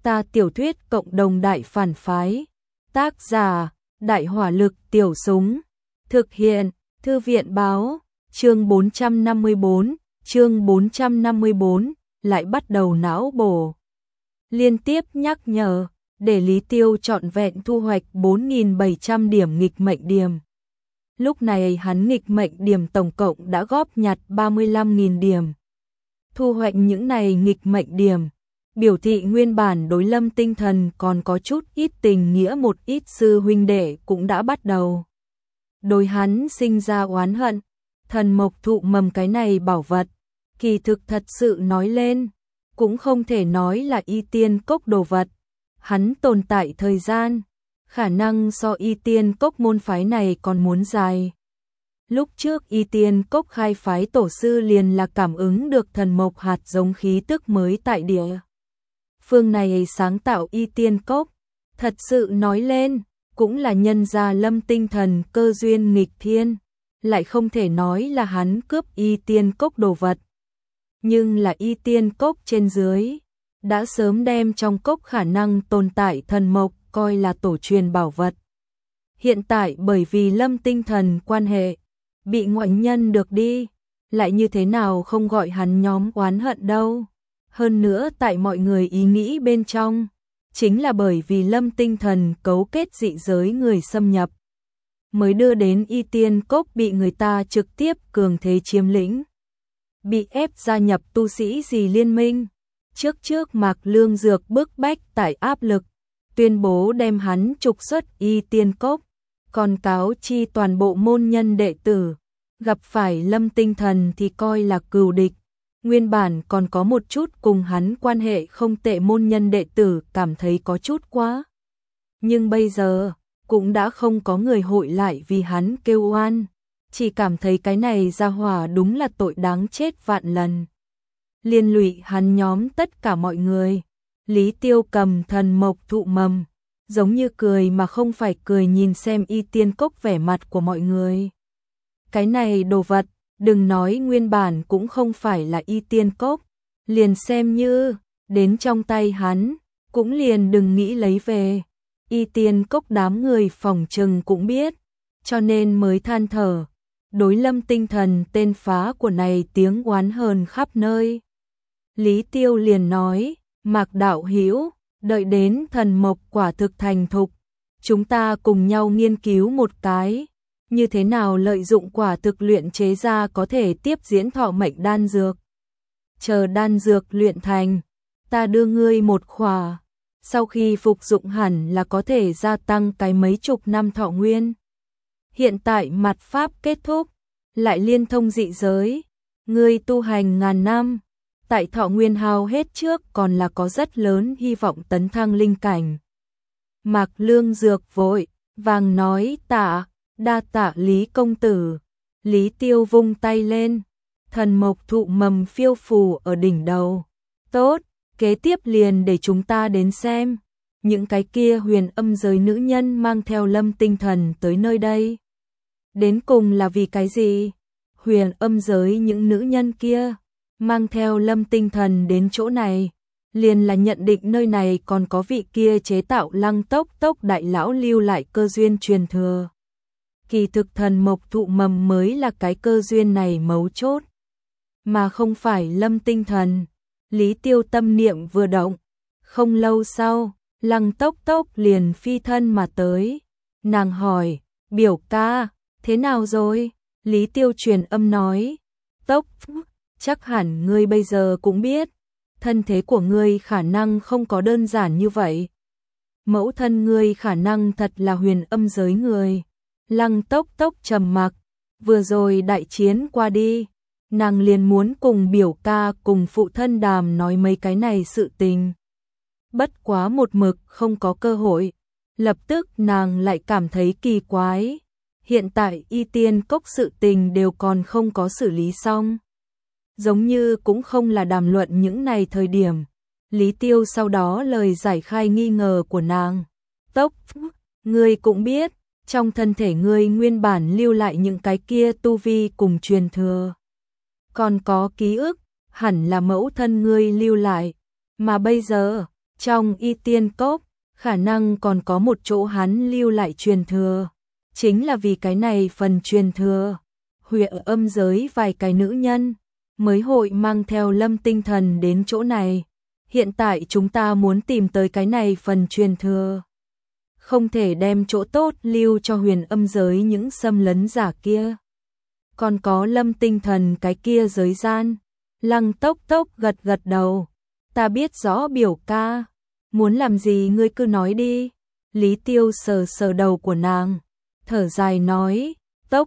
Ta tiểu thuyết cộng đồng đại phản phái. Tác giả, Đại hỏa lực tiểu súng. Thực hiện, Thư viện báo. Chương 454, lại bắt đầu não bổ. Liên tiếp nhắc nhở, để Lý Tiêu trọn vẹn thu hoạch 4.700 điểm nghịch mệnh điểm. Lúc này hắn nghịch mệnh điểm tổng cộng đã góp nhặt 35.000 điểm. Thu hoạch những này nghịch mệnh điểm, biểu thị nguyên bản đối Lâm Tinh Thần còn có chút ít tình nghĩa, một ít sư huynh đệ cũng đã bắt đầu đối hắn sinh ra oán hận. Thần mộc thụ mầm cái này bảo vật, kỳ thực thật sự nói lên, cũng không thể nói là y tiên cốc đồ vật. Hắn tồn tại thời gian, khả năng so y tiên cốc môn phái này còn muốn dài. Lúc trước y tiên cốc khai phái tổ sư liền là cảm ứng được thần mộc hạt giống khí tức mới tại địa phương này sáng tạo y tiên cốc. Thật sự nói lên, cũng là nhân gia Lâm Tinh Thần cơ duyên nghịch thiên, lại không thể nói là hắn cướp y tiên cốc đồ vật. Nhưng là y tiên cốc trên dưới, đã sớm đem trong cốc khả năng tồn tại thần mộc coi là tổ truyền bảo vật. Hiện tại bởi vì Lâm Tinh Thần quan hệ, bị ngoại nhân được đi, lại như thế nào không gọi hắn nhóm oán hận đâu. Hơn nữa tại mọi người ý nghĩ bên trong, chính là bởi vì Lâm Tinh Thần cấu kết dị giới người xâm nhập, mới đưa đến y tiên cốc bị người ta trực tiếp cường thế chiếm lĩnh. Bị ép gia nhập tu sĩ gì liên minh, trước Mạc Lương Dược bức bách tại áp lực, tuyên bố đem hắn trục xuất y tiên cốc, còn cáo chi toàn bộ môn nhân đệ tử, gặp phải Lâm Tinh Thần thì coi là cừu địch. Nguyên bản còn có một chút cùng hắn quan hệ không tệ môn nhân đệ tử cảm thấy có chút quá. Nhưng bây giờ, cũng đã không có người hội lại vì hắn kêu oan, chỉ cảm thấy cái này ra hỏa đúng là tội đáng chết vạn lần. Liên lụy hắn nhóm tất cả mọi người. Lý Tiêu cầm thần mộc thụ mầm, giống như cười mà không phải cười nhìn xem y tiên cốc vẻ mặt của mọi người. Cái này đồ vật, đừng nói nguyên bản cũng không phải là y tiên cốc, liền xem như đến trong tay hắn, cũng liền đừng nghĩ lấy về. Y tiên cốc đám người phòng trừng cũng biết, cho nên mới than thở. Đối Lâm Tinh Thần tên phá của này tiếng oán hờn khắp nơi. Lý Tiêu liền nói, Mạc đạo hữu, đợi đến thần mộc quả thực thành thục, chúng ta cùng nhau nghiên cứu một cái, như thế nào lợi dụng quả thực luyện chế ra có thể tiếp diễn thọ mệnh đan dược. Chờ đan dược luyện thành, ta đưa ngươi một khỏa, sau khi phục dụng hẳn là có thể gia tăng cái mấy chục năm thọ nguyên. Hiện tại mạt pháp kết thúc, lại liên thông dị giới, ngươi tu hành ngàn năm, tại thọ nguyên hao hết trước còn là có rất lớn hy vọng tấn thăng linh cảnh. Mạc Lương Dược vội vàng nói đa tạ Lý công tử. Lý Tiêu vung tay lên, thần mộc thụ mầm phiêu phù ở đỉnh đầu. Tốt, kế tiếp liền để chúng ta đến xem, những cái kia huyền âm giới nữ nhân mang theo Lâm Tinh Thần tới nơi đây. Đến cùng là vì cái gì? Huyền âm giới những nữ nhân kia mang theo Lâm Tinh Thần đến chỗ này, liền là nhận định nơi này còn có vị kia chế tạo Lăng Tốc đại lão lưu lại cơ duyên truyền thừa. Kỳ thực thần mộc thụ mầm mới là cái cơ duyên này mấu chốt, mà không phải Lâm Tinh Thần. Lý Tiêu tâm niệm vừa động, không lâu sau, Lăng Tốc liền phi thân mà tới. Nàng hỏi, biểu ca, thế nào rồi? Lý Tiêu truyền âm nói, Tốc, chắc hẳn ngươi bây giờ cũng biết, thân thế của ngươi khả năng không có đơn giản như vậy. Mẫu thân ngươi khả năng thật là huyền âm giới người. Lăng Tốc trầm mặc, vừa rồi đại chiến qua đi, nàng liền muốn cùng biểu ca cùng phụ thân đàm nói mấy cái này sự tình. Bất quá một mực không có cơ hội, lập tức nàng lại cảm thấy kỳ quái. Hiện tại y tiên cốc sự tình đều còn không có xử lý xong, giống như cũng không là đàm luận những này thời điểm. Lý Tiêu sau đó lời giải khai nghi ngờ của nàng. Tốc, ngươi cũng biết, trong thân thể ngươi nguyên bản lưu lại những cái kia tu vi cùng truyền thừa, còn có ký ức, hẳn là mẫu thân ngươi lưu lại, mà bây giờ, Trong Y Tiên Cốc, khả năng còn có một chỗ hắn lưu lại truyền thừa. Chính là vì cái này phần truyền thừa, Huyền Âm giới vài cái nữ nhân mới hội mang theo Lâm Tinh Thần đến chỗ này. Hiện tại chúng ta muốn tìm tới cái này phần truyền thừa. Không thể đem chỗ tốt lưu cho Huyền Âm giới những xâm lấn giả kia. Còn có Lâm Tinh Thần cái kia giới gian. Lăng Tốc Tốc gật gật đầu. Ta biết rõ biểu ca. Muốn làm gì ngươi cứ nói đi. Lý Tiêu sờ sờ đầu của nàng. Thở dài nói. Tốc,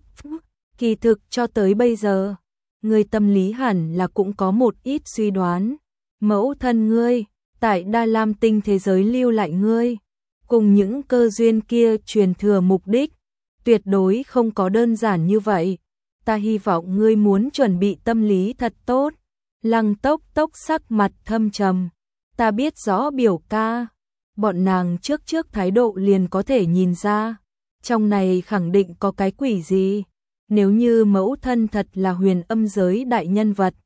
kỳ thực cho tới bây giờ. Ngươi tâm lý hẳn là cũng có một ít suy đoán. Mẫu thân ngươi, tại Đa Lam Tinh thế giới lưu lại ngươi. Cùng những cơ duyên kia truyền thừa mục đích. Tuyệt đối không có đơn giản như vậy. Ta hy vọng ngươi muốn chuẩn bị tâm lý thật tốt. Lăng Tốc Tốc sắc mặt thâm trầm. Ta biết rõ biểu ca. Bọn nàng trước thái độ liền có thể nhìn ra. Trong này khẳng định có cái quỷ gì. Nếu như mẫu thân thật là Huyền Âm giới đại nhân vật.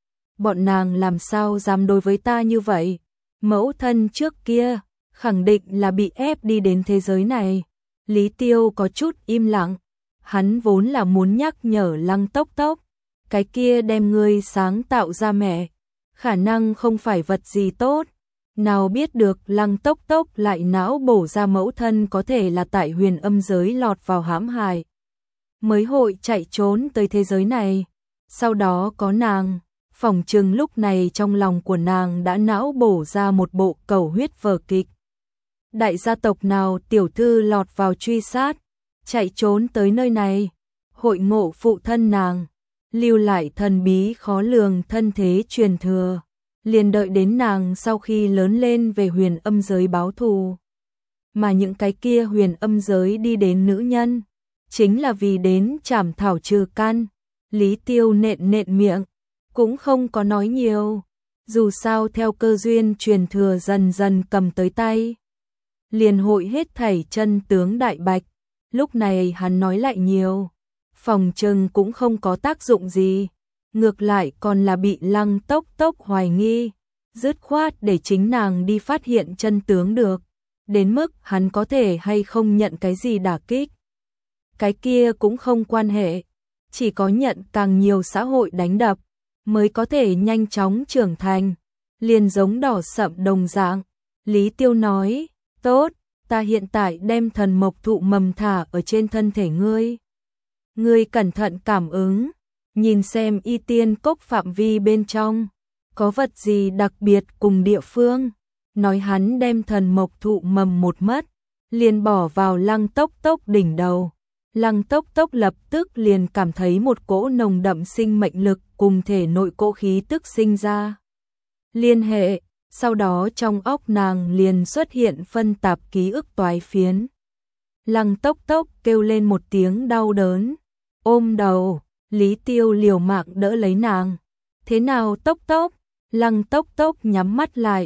Bọn nàng làm sao dám đối với ta như vậy. Mẫu thân trước kia khẳng định là bị ép đi đến thế giới này. Lý Tiêu có chút im lặng. Hắn vốn là muốn nhắc nhở Lăng Tốc Tốc. Cái kia đem ngươi sáng tạo ra mẹ. Khả năng không phải vật gì tốt. Nào biết được Lăng Tốc Tốc lại não bổ ra mẫu thân có thể là tại Huyền Âm giới lọt vào hãm hại. Mới hội chạy trốn tới thế giới này. Sau đó có nàng. Phỏng chừng lúc này trong lòng của nàng đã não bổ ra một bộ cầu huyết vở kịch. Đại gia tộc nào tiểu thư lọt vào truy sát. Chạy trốn tới nơi này. Hội ngộ phụ thân nàng. Lưu lại thần bí khó lường thân thế truyền thừa. Liền đợi đến nàng sau khi lớn lên về Huyền Âm giới báo thù. Mà những cái kia Huyền Âm giới đi đến nữ nhân. Chính là vì đến trảm thảo trừ căn. Lý Tiêu nện miệng. Cũng không có nói nhiều. Dù sao theo cơ duyên truyền thừa dần dần cầm tới tay. Liền hội hết thảy chân tướng đại bạch. Lúc này hắn nói lại nhiều. Phòng trừng cũng không có tác dụng gì. Ngược lại còn là bị Lăng Tốc Tốc hoài nghi. Dứt khoát để chính nàng đi phát hiện chân tướng được. Đến mức hắn có thể hay không nhận cái gì đả kích. Cái kia cũng không quan hệ. Chỉ có nhận càng nhiều xã hội đánh đập. Mới có thể nhanh chóng trưởng thành. Liền giống đỏ sậm đồng dạng. Lý Tiêu nói. Tốt, ta hiện tại đem thần mộc thụ mầm thả ở trên thân thể ngươi. Ngươi cẩn thận cảm ứng. Nhìn xem Y Tiên Cốc phạm vi bên trong. Có vật gì đặc biệt cùng địa phương. Nói hắn đem thần mộc thụ mầm một mất. Liền bỏ vào Lăng Tốc Tốc đỉnh đầu. Lăng Tốc Tốc lập tức liền cảm thấy một cỗ nồng đậm sinh mệnh lực cùng thể nội cỗ khí tức sinh ra. Liên hệ, sau đó trong óc nàng liền xuất hiện phân tạp ký ức toái phiến. Lăng Tốc Tốc kêu lên một tiếng đau đớn, ôm đầu, Lý Tiêu liều mạng đỡ lấy nàng. Thế nào Tốc Tốc? Lăng Tốc Tốc nhắm mắt lại.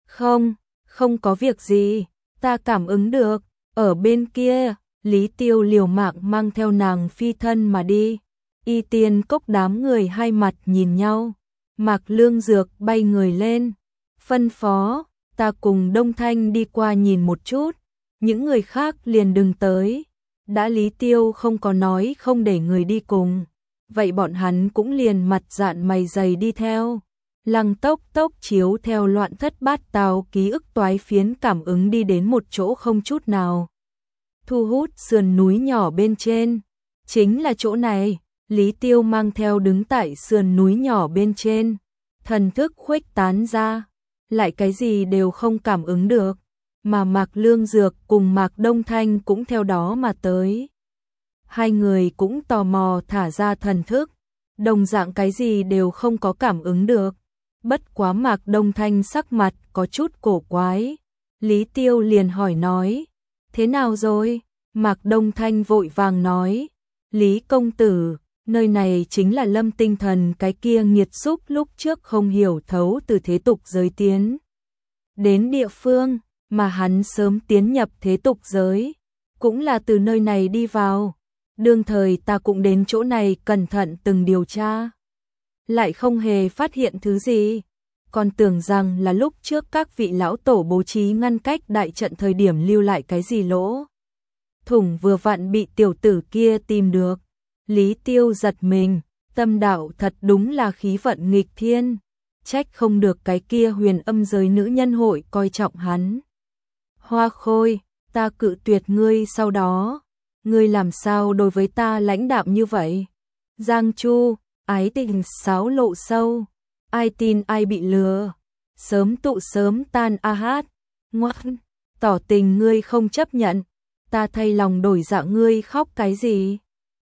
Không có việc gì, ta cảm ứng được, ở bên kia. Lý Tiêu liều mạng mang theo nàng phi thân mà đi. Y Tiên Cốc đám người hai mặt nhìn nhau. Mạc Lương Dược bay người lên. Phân phó, ta cùng Đông Thanh đi qua nhìn một chút. Những người khác liền đừng tới. Đã Lý Tiêu không có nói không để người đi cùng. Vậy bọn hắn cũng liền mặt dạn mày dày đi theo. Lăng Tốc Tốc chiếu theo loạn thất bát tào ký ức toái phiến cảm ứng đi đến một chỗ không chút nào thu hút sườn núi nhỏ bên trên. Chính là chỗ này, Lý Tiêu mang theo đứng tại sườn núi nhỏ bên trên. Thần thức khuếch tán ra, lại cái gì đều không cảm ứng được. Mà Mạc Lương Dược cùng Mạc Đông Thanh cũng theo đó mà tới. Hai người cũng tò mò thả ra thần thức. Đồng dạng cái gì đều không có cảm ứng được. Bất quá Mạc Đông Thanh sắc mặt có chút cổ quái. Lý Tiêu liền hỏi nói. Thế nào rồi? Mạc Đông Thanh vội vàng nói. Lý công tử, nơi này chính là Lâm Tinh Thần cái kia nghiệt xúc lúc trước không hiểu thấu từ thế tục giới tiến. Đến địa phương mà hắn sớm tiến nhập thế tục giới. Cũng là từ nơi này đi vào. Đương thời ta cũng đến chỗ này cẩn thận từng điều tra. Lại không hề phát hiện thứ gì. còn tưởng rằng là lúc trước các vị lão tổ bố trí ngăn cách đại trận thời điểm lưu lại cái gì lỗ thủng vừa vặn bị tiểu tử kia tìm được. Lý Tiêu giật mình, tâm đạo thật đúng là khí vận nghịch thiên, trách không được cái kia Huyền Âm giới nữ nhân hội coi trọng hắn. Hoa Khôi, ta cự tuyệt ngươi sau đó, ngươi làm sao đối với ta lãnh đạm như vậy? Giang Chu, ái tình xáo lộ sâu, ai tin ai bị lừa, sớm tụ sớm tan a hát, ngoan, tỏ tình ngươi không chấp nhận, ta thay lòng đổi dạ ngươi khóc cái gì?